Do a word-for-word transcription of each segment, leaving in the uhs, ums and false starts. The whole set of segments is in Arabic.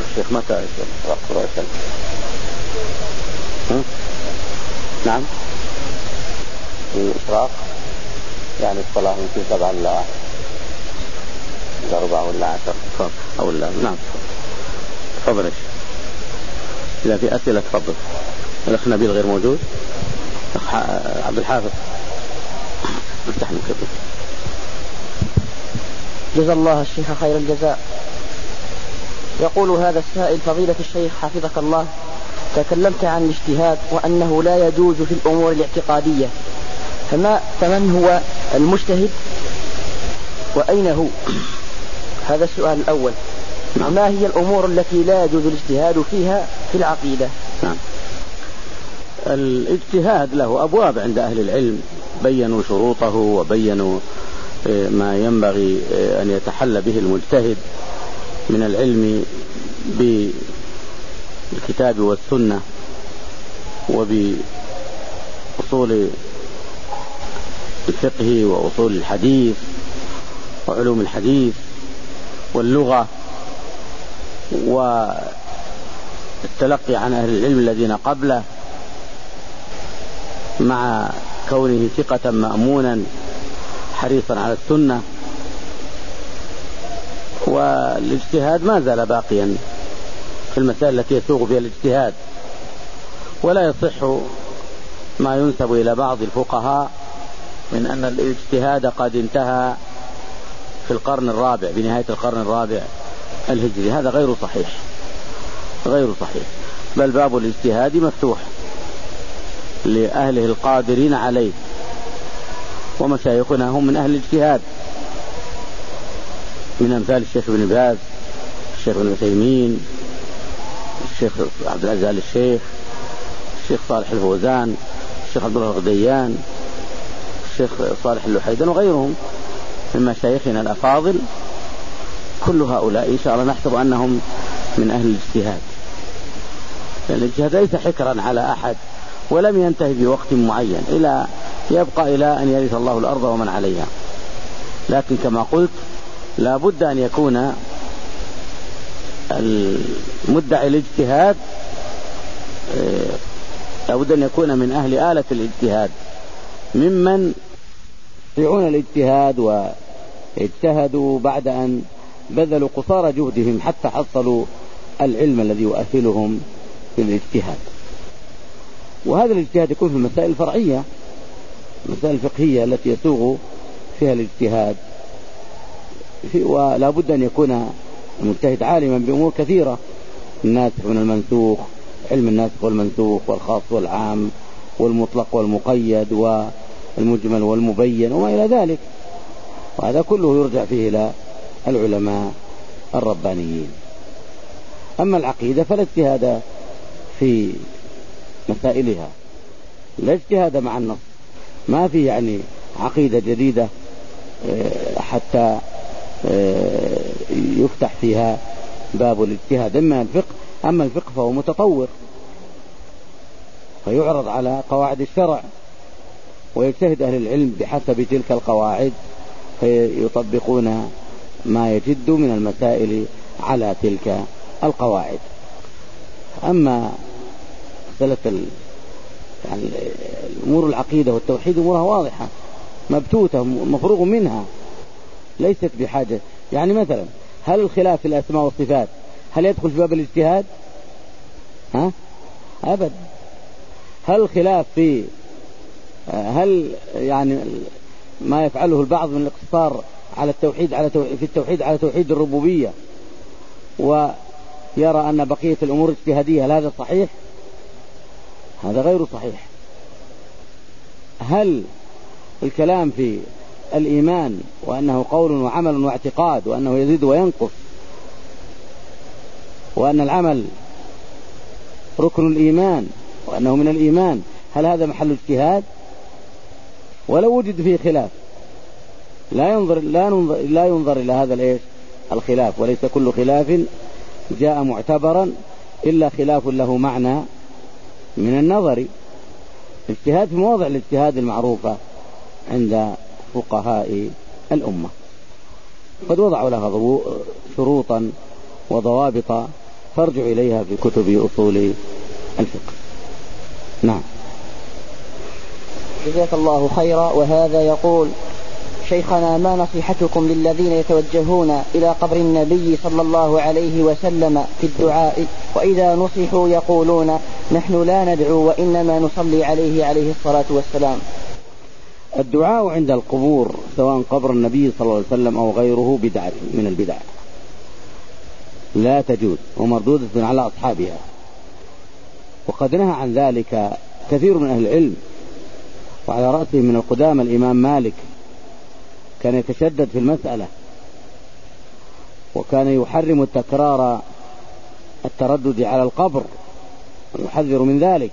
الشيخ متى يصل؟ نعم في إشراق يعني الصلاة يمكن سبعة إلا أربعة ولا عشر أو لا. نعم تفضل يا شيخ. إذا في أسئلة تفضل. الأخ نبيل غير موجود. الأخ عبد الحافظ افتح من كتب. جزا الله الشيخ خير الجزاء. يقول هذا السائل: فضيلة الشيخ حفظك الله، تكلمت عن الاجتهاد وأنه لا يجوز في الأمور الاعتقادية، فما فمن هو المجتهد وأين هو؟ هذا السؤال الأول. ما هي الأمور التي لا يجوز الاجتهاد فيها في العقيدة؟ نعم. الاجتهاد له أبواب عند أهل العلم، بينوا شروطه وبينوا ما ينبغي أن يتحلى به المجتهد من العلم بالكتاب والسنة وبأصول الفقه وأصول الحديث وعلوم الحديث واللغة والتلقي عن أهل العلم الذين قبله، مع كونه ثقة مأمونا حريصا على السنة. والاجتهاد ما زال باقيا في المسائل التي يسوغ فيها الاجتهاد، ولا يصح ما ينسب إلى بعض الفقهاء من أن الاجتهاد قد انتهى في القرن الرابع، بنهاية القرن الرابع الهجري. هذا غير صحيح، غير صحيح، بل باب الاجتهاد مفتوح لأهله القادرين عليه، ومشايخنا هم من أهل الاجتهاد، من أمثال الشيخ ابن باز، الشيخ ابن عثيمين، الشيخ عبد العزيز آل الشيخ، الشيخ صالح الفوزان، الشيخ عبد الله الغديان، الشيخ صالح اللحيدان، وغيرهم من مشايخنا الأفاضل. كل هؤلاء إن شاء الله نحسب أنهم من أهل الاجتهاد، لأن الاجتهاد ليس حكرا على أحد، ولم ينتهي بوقت معين، إلى يبقى إلى أن يرث الله الأرض ومن عليها. لكن كما قلت لا بد أن يكون المدعي الاجتهاد لا بد أن يكون من أهل آلة الاجتهاد، ممن يستطيعون الاجتهاد واجتهدوا بعد أن بذلوا قصارى جهدهم حتى حصلوا العلم الذي يؤهلهم في الاجتهاد. وهذا الاجتهاد يكون في المسائل الفرعية، المسائل الفقهية التي يسوغ فيها الاجتهاد، ولا بد أن يكون المجتهد عالما بأمور كثيرة، الناسخ من المنسوخ، علم الناسخ والمنسوخ والخاص والعام والمطلق والمقيد والمجمل والمبين وما إلى ذلك، وهذا كله يرجع فيه إلى العلماء الربانيين. أما العقيدة فلا اجتهاد في مسائلها، لا اجتهاد مع النص، ما في يعني عقيدة جديدة حتى يفتح فيها باب الاجتهاد. أما الفقه أما الفقه فهو متطور، فيعرض على قواعد الشرع، ويجتهد أهل العلم بحسب تلك القواعد، فيطبقون ما يجد من المسائل على تلك القواعد. أما مسألة يعني الأمور العقيدة والتوحيد أمورها واضحة مبتوتة مفروغ منها، ليست بحاجة. يعني مثلا هل الخلاف في الأسماء والصفات هل يدخل في باب الاجتهاد؟ ها؟ أبدا. هل الخلاف في هل يعني ما يفعله البعض من الاقتصار على التوحيد على توحيد في التوحيد على توحيد الربوبية ويرى أن بقية الأمور اجتهادية، هل هذا صحيح؟ هذا غير صحيح. هل الكلام في الإيمان وأنه قول وعمل واعتقاد وأنه يزيد وينقص وأن العمل ركن الإيمان وأنه من الإيمان، هل هذا محل اجتهاد؟ ولو وجد فيه خلاف لا ينظر لا ينظر, لا ينظر إلى هذا الإيش الخلاف، وليس كل خلاف جاء معتبرا إلا خلاف له معنى من النظر. اجتهاد في مواضع الاجتهاد المعروفة عند فقهاء الأمة، قد وضعوا لها شروطا وضوابط فارجع إليها في كتب أصول الفقه. نعم. جزاك الله خيرا. وهذا يقول: شيخنا، ما نصيحتكم للذين يتوجهون إلى قبر النبي صلى الله عليه وسلم في الدعاء، وإذا نصحوا يقولون نحن لا ندعو وإنما نصلي عليه عليه الصلاة والسلام؟ الدعاء عند القبور سواء قبر النبي صلى الله عليه وسلم أو غيره بدعة من البدع، لا تجوز ومردودة على أصحابها، وقد نهى عن ذلك كثير من أهل العلم، وعلى رأسه من القدامى الإمام مالك كان يتشدد في المسألة، وكان يحرم التكرار التردد على القبر ويحذر من ذلك.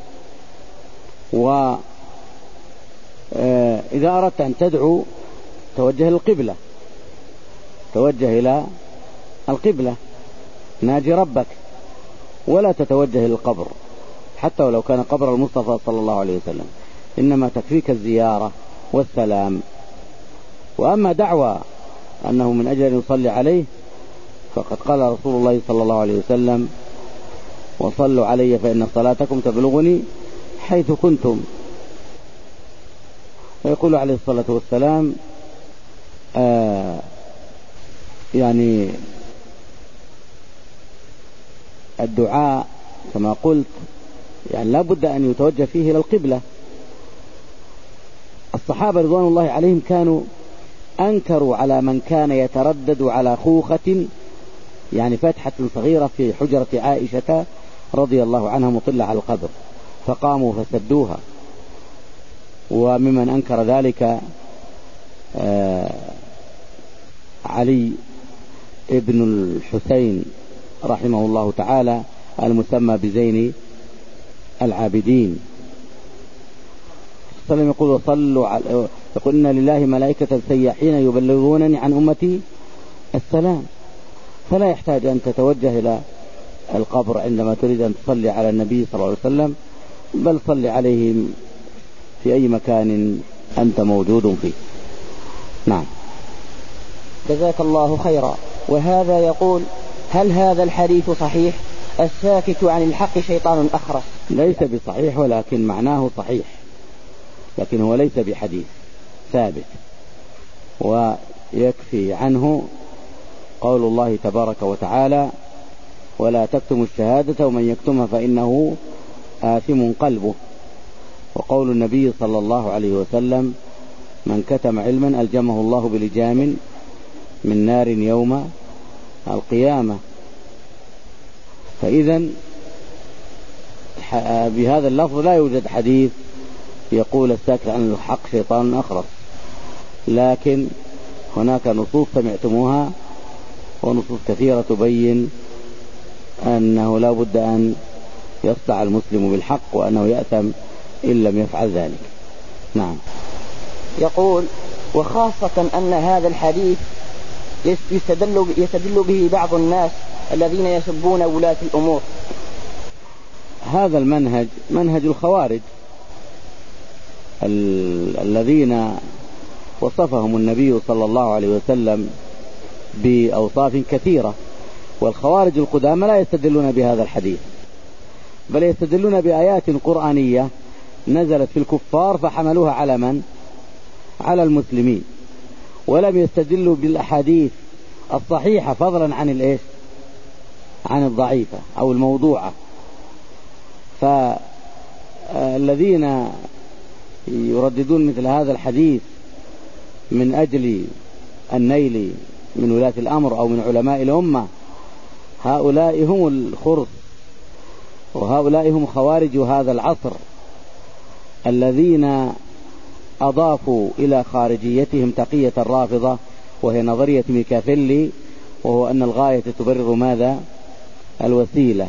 وإذا أردت أن تدعو توجه القبلة، توجه إلى القبلة، ناجي ربك، ولا تتوجه إلى القبر حتى ولو كان قبر المصطفى صلى الله عليه وسلم، إنما تكفيك الزيارة والسلام. وأما دعوى أنه من أجل أن يصلي عليه فقد قال رسول الله صلى الله عليه وسلم: وصلوا علي فإن صلاتكم تبلغني حيث كنتم. ويقول عليه الصلاة والسلام آه يعني الدعاء كما قلت يعني لا بد أن يتوجه فيه إلى القبلة. الصحابة رضوان الله عليهم كانوا أنكروا على من كان يتردد على خوخة يعني فتحة صغيرة في حجرة عائشة رضي الله عنها مطلة على القبر، فقاموا فسدوها. وممن أنكر ذلك علي ابن الحسين رحمه الله تعالى المسمى بزين العابدين. صلى الله عليه وسلم يقول: وصلوا على يقول إن لله ملائكة سياحين يبلغونني عن أمتي السلام. فلا يحتاج أن تتوجه إلى القبر عندما تريد أن تصلي على النبي صلى الله عليه وسلم، بل صلي عليه في أي مكان أنت موجود فيه. نعم. جزاك الله خيرا. وهذا يقول: هل هذا الحديث صحيح؟ الساكت عن الحق شيطان أخرس. ليس بصحيح ولكن معناه صحيح، لكن هو ليس بحديث ثابت. ويكفي عنه قول الله تبارك وتعالى: ولا تكتموا الشهادة ومن يكتمها فإنه آثم قلبه. وقول النبي صلى الله عليه وسلم: من كتم علما ألجمه الله بلجام من نار يوم القيامة. فإذا بهذا اللفظ لا يوجد حديث يقول الساكت عن الحق شيطان أخرس، لكن هناك نصوص سمعتموها ونصوص كثيرة تبين أنه لا بد أن يصدع المسلم بالحق وأنه يأثم إن لم يفعل ذلك. نعم. يقول: وخاصة أن هذا الحديث يستدل, يستدل به بعض الناس الذين يسبون ولاة الأمور. هذا المنهج منهج الخوارج ال- الذين وصفهم النبي صلى الله عليه وسلم بأوصاف كثيرة. والخوارج القدامى لا يستدلون بهذا الحديث، بل يستدلون بآيات قرآنية نزلت في الكفار فحملوها على من؟ على المسلمين، ولم يستدلوا بالأحاديث الصحيحة فضلا عن الإيش؟ عن الضعيفة أو الموضوعة. فالذين يرددون مثل هذا الحديث من أجل النيل من ولاة الأمر أو من علماء الأمة، هؤلاء هم الخرص، وهؤلاء هم خوارج هذا العصر الذين أضافوا إلى خارجيتهم تقية الرافضة، وهي نظرية ميكافيلي، وهو أن الغاية تبرر ماذا؟ الوسيلة.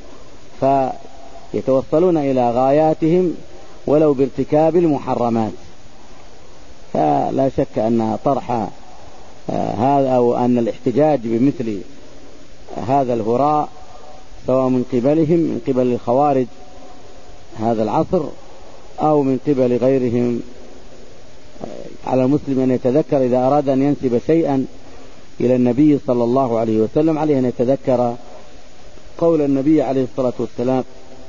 فيتوصلون إلى غاياتهم ولو بارتكاب المحرمات. فلا شك أن طرح هذا أو أن الاحتجاج بمثل هذا الهراء سواء من قبلهم من قبل الخوارج هذا العصر أو من قبل غيرهم، على المسلم أن يتذكر إذا أراد أن ينسب شيئا إلى النبي صلى الله عليه وسلم عليه أن يتذكر قول النبي عليه الصلاة والسلام: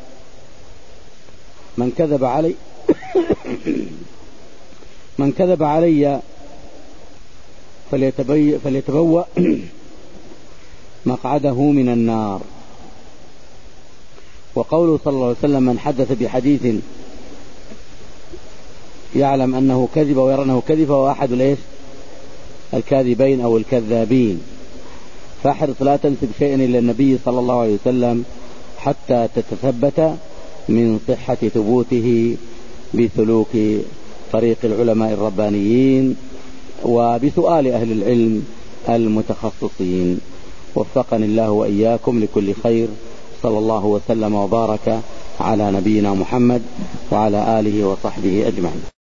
من كذب علي من كذب علي فليتبوأ مقعده من النار. وقوله صلى الله عليه وسلم: من حدث بحديث يعلم أنه كذب ويرى أنه كذب فهو أحد الإيش الكاذبين أو الكذابين. فاحرص لا تنسب شيئا إلى النبي صلى الله عليه وسلم حتى تتثبت من صحة ثبوته بسلوك طريق العلماء الربانيين وبسؤال أهل العلم المتخصصين. وفقني الله وإياكم لكل خير. صلى الله وسلم وبارك على نبينا محمد وعلى آله وصحبه أجمعين.